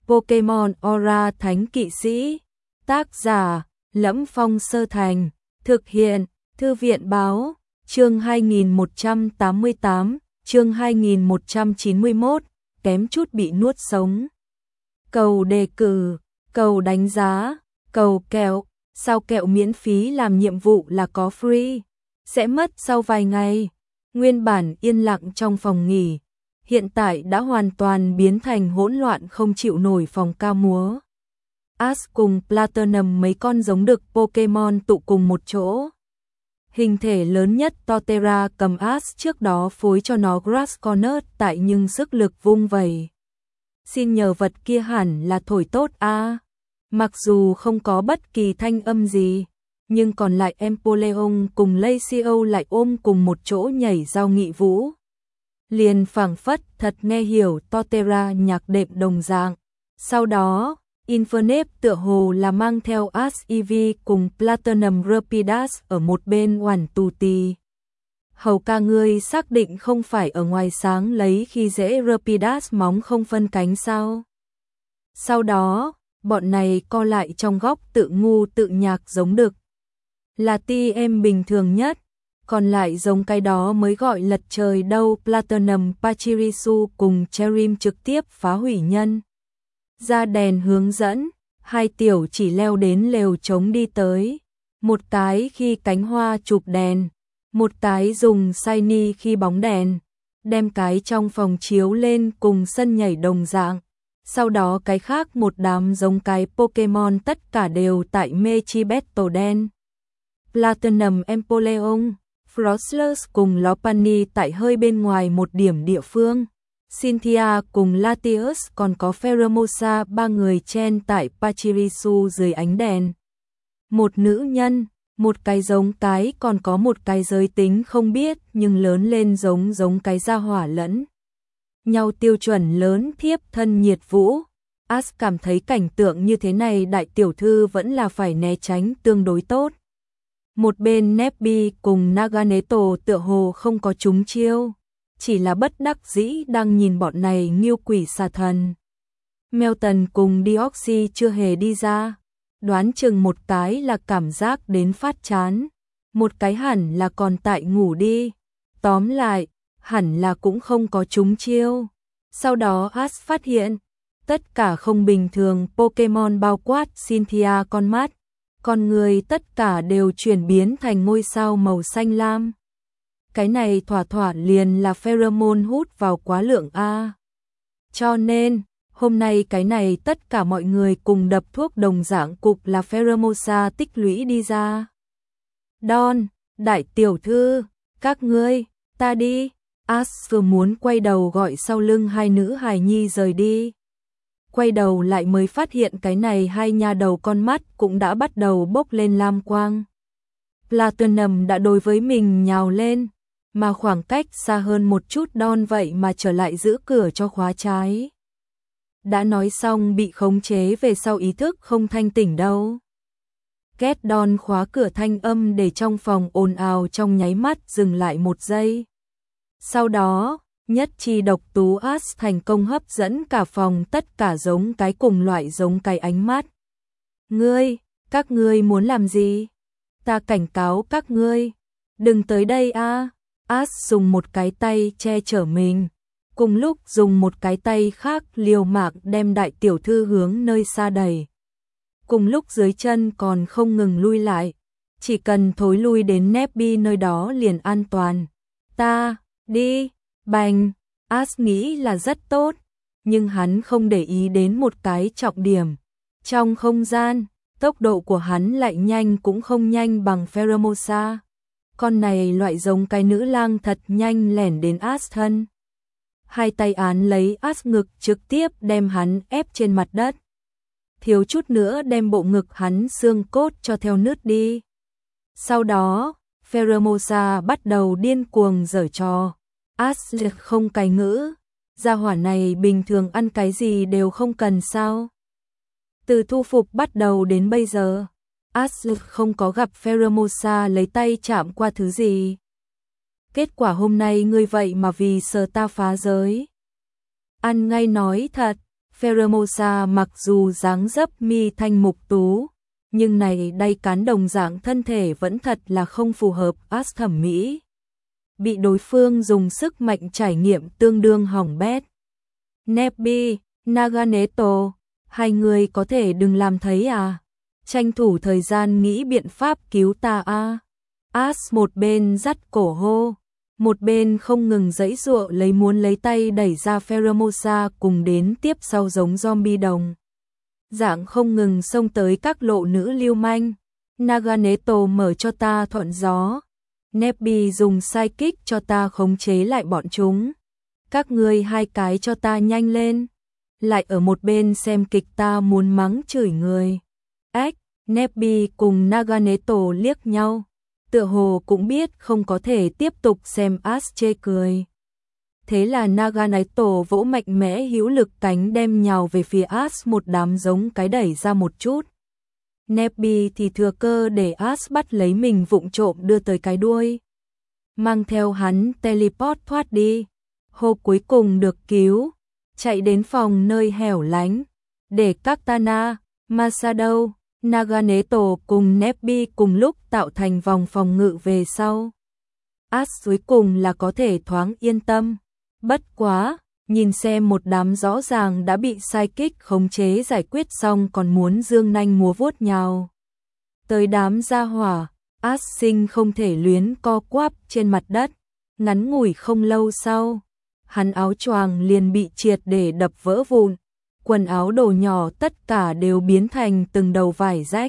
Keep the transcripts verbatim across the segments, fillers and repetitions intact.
Pokemon Aura Thánh Kỵ Sĩ. Tác giả: Lẫm Phong Sơ Thành. Thực hiện: Thư viện Báo. Chương hai nghìn một trăm tám mươi tám, chương hai nghìn một trăm chín mươi mốt, kém chút bị nuốt sống. Cầu đề cử, cầu đánh giá, cầu kẹo, sao kẹo miễn phí làm nhiệm vụ là có free, sẽ mất sau vài ngày. Nguyên bản yên lặng trong phòng nghỉ, hiện tại đã hoàn toàn biến thành hỗn loạn không chịu nổi phòng ca múa. Ash cùng Platinum mấy con giống đực Pokemon tụ cùng một chỗ. Hình thể lớn nhất Torterra cầm Ash trước đó phối cho nó Grass Corner tại nhưng sức lực vung vẩy. Xin nhờ vật kia hẳn là thổi tốt a. À. Mặc dù không có bất kỳ thanh âm gì, nhưng còn lại Empoleon cùng Lacio lại ôm cùng một chỗ nhảy giao nghị vũ. Liền phảng phất thật nghe hiểu Torterra nhạc đệm đồng dạng. Sau đó, Infernape tựa hồ là mang theo Ash Eevee cùng Platinum Rapidash ở một bên oản tù tì. Hầu ca ngươi xác định không phải ở ngoài sáng lấy khi dễ Rapidash móng không phân cánh sao? Sau đó, bọn này co lại trong góc tự ngu tự nhạc giống đực. Là ti em bình thường nhất, còn lại giống cái đó mới gọi lật trời đâu. Platinum Pachirisu cùng Cherim trực tiếp phá hủy nhân. Ra đèn hướng dẫn, hai tiểu chỉ leo đến lều trống đi tới. Một cái khi cánh hoa chụp đèn, một cái dùng shiny khi bóng đèn, đem cái trong phòng chiếu lên cùng sân nhảy đồng dạng. Sau đó cái khác một đám giống cái Pokemon tất cả đều tại Mechi Battle đen. Platinum Empoleon, Frostless cùng Lopunny tại hơi bên ngoài một điểm địa phương. Cynthia cùng Latios còn có Pheromosa ba người chen tại Pachirisu dưới ánh đèn. Một nữ nhân, một cái giống cái còn có một cái giới tính không biết nhưng lớn lên giống giống cái gia hỏa lẫn. Nhau tiêu chuẩn lớn thiếp thân nhiệt vũ. Ash cảm thấy cảnh tượng như thế này đại tiểu thư vẫn là phải né tránh tương đối tốt. Một bên Nebby cùng Naganeto tựa hồ không có trúng chiêu, chỉ là bất đắc dĩ đang nhìn bọn này nghiêu quỷ xà thần. Melton cùng Deoxy chưa hề đi ra, đoán chừng một cái là cảm giác đến phát chán, một cái hẳn là còn tại ngủ đi. Tóm lại, hẳn là cũng không có trúng chiêu. Sau đó Ash phát hiện, tất cả không bình thường Pokemon bao quát Cynthia con mắt, con người tất cả đều chuyển biến thành ngôi sao màu xanh lam. Cái này thỏa thỏa liền là pheromone hút vào quá lượng A. Cho nên, hôm nay cái này tất cả mọi người cùng đập thuốc đồng dạng cục là Pheromosa tích lũy đi ra. Don, đại tiểu thư, các ngươi, ta đi. Ash vừa muốn quay đầu gọi sau lưng hai nữ hài nhi rời đi. Quay đầu lại mới phát hiện cái này hai nha đầu con mắt cũng đã bắt đầu bốc lên lam quang. Platinum đã đối với mình nhào lên, mà khoảng cách xa hơn một chút Don vậy mà trở lại giữ cửa cho khóa trái. Đã nói xong bị khống chế về sau ý thức không thanh tỉnh đâu. Két Don khóa cửa thanh âm để trong phòng ồn ào trong nháy mắt dừng lại một giây. Sau đó, nhất chi độc tú Ash thành công hấp dẫn cả phòng tất cả giống cái cùng loại giống cái ánh mắt. Ngươi, các ngươi muốn làm gì? Ta cảnh cáo các ngươi, đừng tới đây a. À. Ash dùng một cái tay che chở mình, cùng lúc dùng một cái tay khác liều mạng đem đại tiểu thư hướng nơi xa đẩy. Cùng lúc dưới chân còn không ngừng lui lại, chỉ cần thối lui đến Nebby nơi đó liền an toàn. Ta, đi, bành, Ash nghĩ là rất tốt, nhưng hắn không để ý đến một cái trọng điểm. Trong không gian, tốc độ của hắn lại nhanh cũng không nhanh bằng Pheromosa. Con này loại giống cái nữ lang thật nhanh lẻn đến Ash thân. Hai tay án lấy Ash ngực trực tiếp đem hắn ép trên mặt đất. Thiếu chút nữa đem bộ ngực hắn xương cốt cho theo nứt đi. Sau đó, Pheromosa bắt đầu điên cuồng giở trò. Ash không cai ngữ, gia hỏa này bình thường ăn cái gì đều không cần sao. Từ thu phục bắt đầu đến bây giờ, Ash không có gặp Pheromosa lấy tay chạm qua thứ gì. Kết quả hôm nay ngươi vậy mà vì sợ ta phá giới. Ăn ngay nói thật, Pheromosa mặc dù dáng dấp mi thanh mục tú, nhưng này đây cán đồng dạng thân thể vẫn thật là không phù hợp As thẩm mỹ. Bị đối phương dùng sức mạnh trải nghiệm tương đương hỏng bét. Nebby, Naganeto, hai người có thể đừng làm thấy à? Tranh thủ thời gian nghĩ biện pháp cứu ta a. As một bên dắt cổ hô, một bên không ngừng giãy giụa lấy muốn lấy tay đẩy ra Pheromosa cùng đến tiếp sau giống zombie đồng. Dạng không ngừng xông tới các lộ nữ lưu manh. Naganeto mở cho ta thuận gió. Nebby dùng psychic cho ta khống chế lại bọn chúng. Các ngươi hai cái cho ta nhanh lên. Lại ở một bên xem kịch ta muốn mắng chửi người. Ếch, Nebby cùng Naganeto liếc nhau. Tựa hồ cũng biết không có thể tiếp tục xem As chê cười. Thế là Naganeto vỗ mạnh mẽ hữu lực cánh đem nhào về phía As một đám giống cái đẩy ra một chút. Nebby thì thừa cơ để As bắt lấy mình vụng trộm đưa tới cái đuôi. Mang theo hắn teleport thoát đi. Hô cuối cùng được cứu. Chạy đến phòng nơi hẻo lánh. Để Katana, Masado, Naganeto cùng Nebby cùng lúc tạo thành vòng phòng ngự về sau. As cuối cùng là có thể thoáng yên tâm. Bất quá, nhìn xem một đám rõ ràng đã bị psychic khống chế giải quyết xong còn muốn dương nanh múa vuốt nhào. Tới đám gia hỏa, As sinh không thể luyến co quắp trên mặt đất. Ngắn ngủi không lâu sau, hắn áo choàng liền bị triệt để đập vỡ vụn. Quần áo đồ nhỏ tất cả đều biến thành từng đầu vải rách.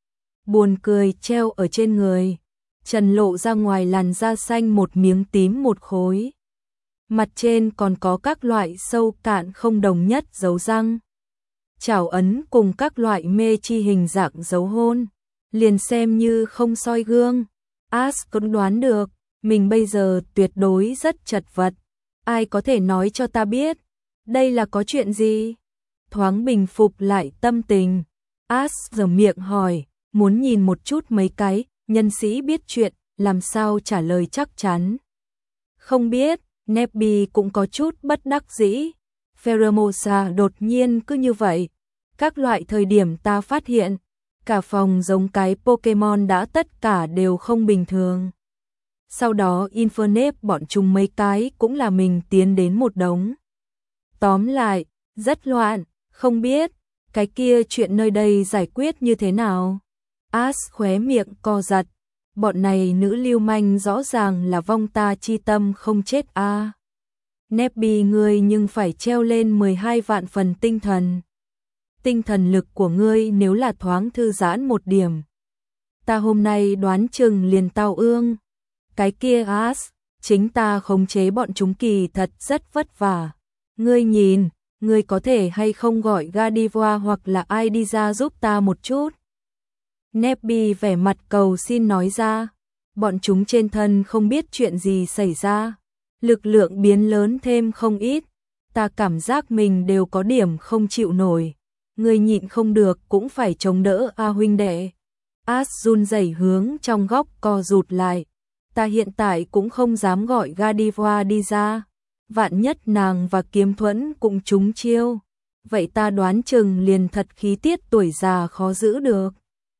Buồn cười treo ở trên người. Trần lộ ra ngoài làn da xanh một miếng tím một khối. Mặt trên còn có các loại sâu cạn không đồng nhất dấu răng. Chảo ấn cùng các loại mê chi hình dạng dấu hôn. Liền xem như không soi gương. As cũng đoán được, mình bây giờ tuyệt đối rất chật vật. Ai có thể nói cho ta biết, đây là có chuyện gì? Thoáng bình phục lại tâm tình. As giở miệng hỏi, muốn nhìn một chút mấy cái, nhân sĩ biết chuyện, làm sao trả lời chắc chắn. Không biết, Nebby cũng có chút bất đắc dĩ. Pheromosa đột nhiên cứ như vậy. Các loại thời điểm ta phát hiện, cả phòng giống cái Pokemon đã tất cả đều không bình thường. Sau đó Infernape bọn chúng mấy cái cũng là mình tiến đến một đống. Tóm lại, rất loạn, không biết, cái kia chuyện nơi đây giải quyết như thế nào. As khóe miệng co giật, bọn này nữ lưu manh rõ ràng là vong ta chi tâm không chết a. À. Nebby ngươi nhưng phải treo lên mười hai vạn phần tinh thần. Tinh thần lực của ngươi nếu là thoáng thư giãn một điểm. Ta hôm nay đoán chừng liền tao ương. Cái kia As, chính ta khống chế bọn chúng kỳ thật rất vất vả. Ngươi nhìn, ngươi có thể hay không gọi Gardevoir hoặc là ai đi ra giúp ta một chút. Nebby vẻ mặt cầu xin nói ra, bọn chúng trên thân không biết chuyện gì xảy ra. Lực lượng biến lớn thêm không ít, ta cảm giác mình đều có điểm không chịu nổi. Ngươi nhịn không được cũng phải chống đỡ a huynh đệ. As run rẩy hướng trong góc co rụt lại. Ta hiện tại cũng không dám gọi Gardevoir đi ra. Vạn nhất nàng và Kiếm Thuẫn cũng trúng chiêu. Vậy ta đoán chừng liền thật khí tiết tuổi già khó giữ được.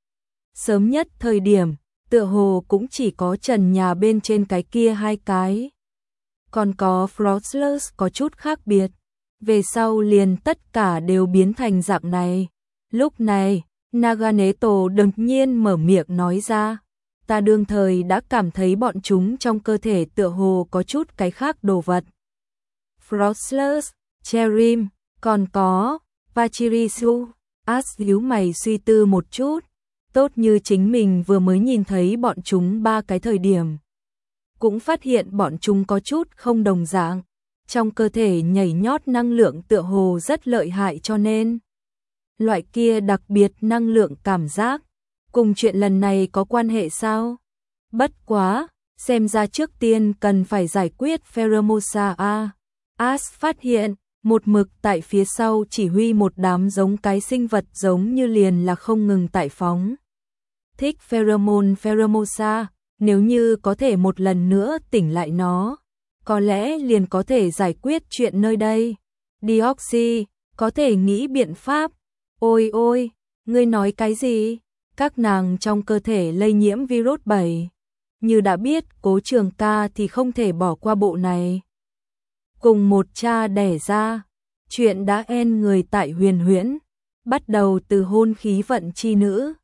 Sớm nhất thời điểm, tựa hồ cũng chỉ có trần nhà bên trên cái kia hai cái. Còn có Frostless có chút khác biệt. Về sau liền tất cả đều biến thành dạng này. Lúc này, Naganeto đột nhiên mở miệng nói ra. Ta đương thời đã cảm thấy bọn chúng trong cơ thể tựa hồ có chút cái khác đồ vật. Frostless, Cherim, còn có Pachirisu. As nhíu mày suy tư một chút. Tốt như chính mình vừa mới nhìn thấy bọn chúng ba cái thời điểm. Cũng phát hiện bọn chúng có chút không đồng dạng. Trong cơ thể nhảy nhót năng lượng tựa hồ rất lợi hại cho nên. Loại kia đặc biệt năng lượng cảm giác. Cùng chuyện lần này có quan hệ sao? Bất quá, xem ra trước tiên cần phải giải quyết Pheromosa a. As phát hiện, một mực tại phía sau chỉ huy một đám giống cái sinh vật giống như liền là không ngừng tải phóng. Thích pheromone Pheromosa, nếu như có thể một lần nữa tỉnh lại nó, có lẽ liền có thể giải quyết chuyện nơi đây. Deoxy, có thể nghĩ biện pháp. Ôi ôi, ngươi nói cái gì? Các nàng trong cơ thể lây nhiễm virus bảy. Như đã biết Cố Trường ca thì không thể bỏ qua bộ này. Cùng một cha đẻ ra, chuyện đã en người tại Huyền Huyễn, bắt đầu từ hôn khí vận chi nữ.